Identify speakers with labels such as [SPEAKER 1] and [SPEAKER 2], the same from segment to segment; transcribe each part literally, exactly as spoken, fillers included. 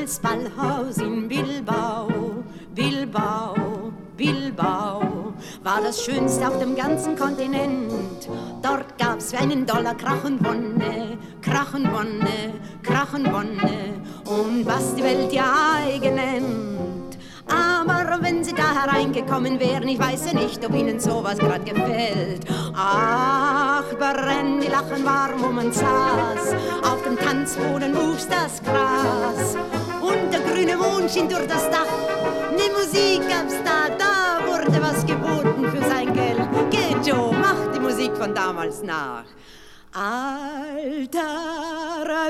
[SPEAKER 1] Bilsballhaus in Bilbao, Bilbao, Bilbao war das Schönste auf dem ganzen Kontinent. Dort gab's für einen Dollar Krach und Wonne, Krach und Wonne, Krach und Wonne und was die Welt ja eigen nennt. Aber wenn Sie da hereingekommen wären, ich weiß ja nicht, ob Ihnen sowas grad gefällt. Ach, brennen die Lachen warm, wo man saß, auf dem Tanzboden wuchs das Gras und der grüne Mond schien durch das Dach. Ne Musik gab's da, da wurde was geboten für sein Geld. Geht Joe, mach die Musik von damals nach. Alter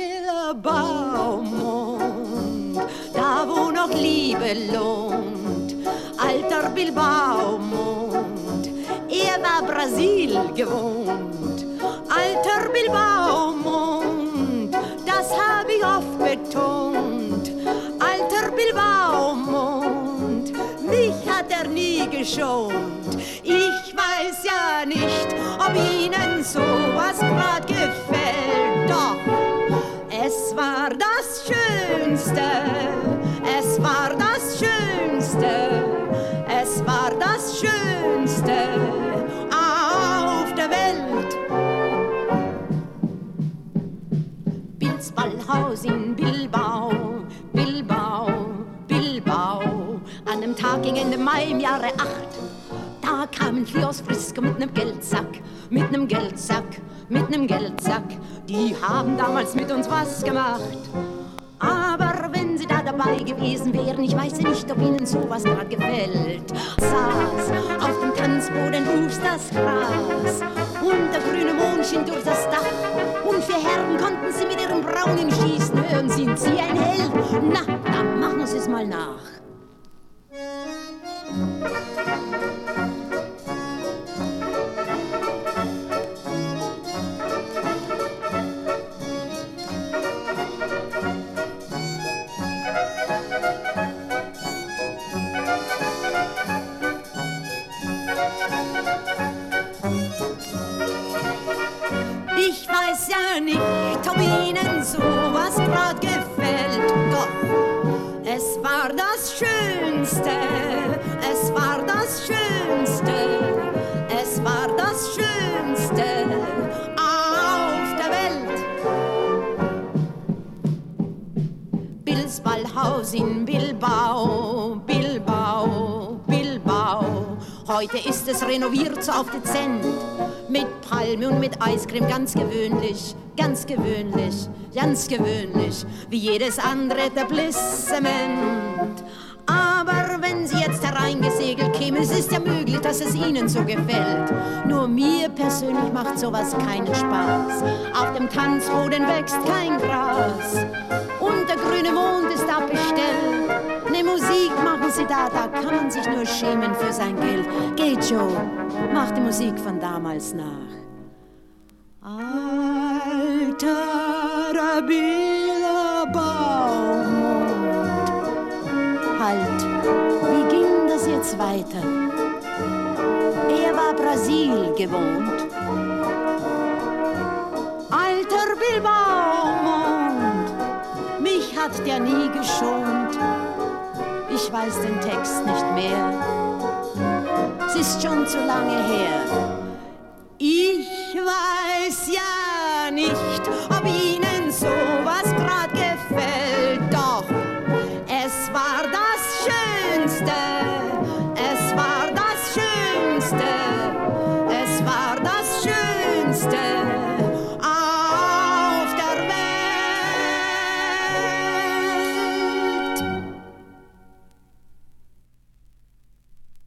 [SPEAKER 1] Bilbaumond, da wo noch Liebe lohnt. Alter Bilbaumond, er war Brasil gewohnt. Alter Bilbaumond, das hab ich oft betont. Alter Bilbaumond, mich hat er nie geschont. Ich weiß ja nicht, ob Ihnen sowas grad gefällt. Doch, es war das Schönste, es war das Schönste, es war das Schönste auf der Welt. Bilsballhaus in Bilbao, Bilbao, Bilbao. An dem Tag ging Ende Mai im Jahre acht. Da kamen vier aus Frisco mit nem Geldsack, mit nem Geldsack, mit nem Geldsack. Die haben damals mit uns was gemacht. Aber wenn Sie da dabei gewesen wären, ich weiß ja nicht, ob Ihnen sowas grad gefällt. Saß auf dem Tanzboden wuchs das Gras und der grüne Mond schien durch das Dach. Und vier Herren konnten Sie mit ihren Braunen schießen. Hören, sind Sie ein Held? Na, dann machen Sie es mal nach. Ich weiß ja nicht, ob Ihnen sowas grad gefällt. Doch, es war das Schönste, es war das Schönste, es war das Schönste auf der Welt. Bilsballhaus in Bilbao, Bilbao, Bilbao. Heute ist es renoviert so auf dezent, mit Palme und mit Eiscreme, ganz gewöhnlich, ganz gewöhnlich, ganz gewöhnlich, wie jedes andere Etablissement. Aber wenn Sie jetzt hereingesegelt kämen, es ist ja möglich, dass es Ihnen so gefällt. Nur mir persönlich macht sowas keinen Spaß. Auf dem Tanzboden wächst kein Gras und der grüne Mond ist abbestellt. Ne Musik machen Sie da, da kann man sich nur schämen für sein Geld. Geht Joe, mach die Musik von damals nach. Alter Bilbaumond, halt, wie ging das jetzt weiter? Er war Brasil gewohnt. Alter Bilbaumond, mich hat der nie geschont. Ich weiß den Text nicht mehr, es ist schon zu lange her.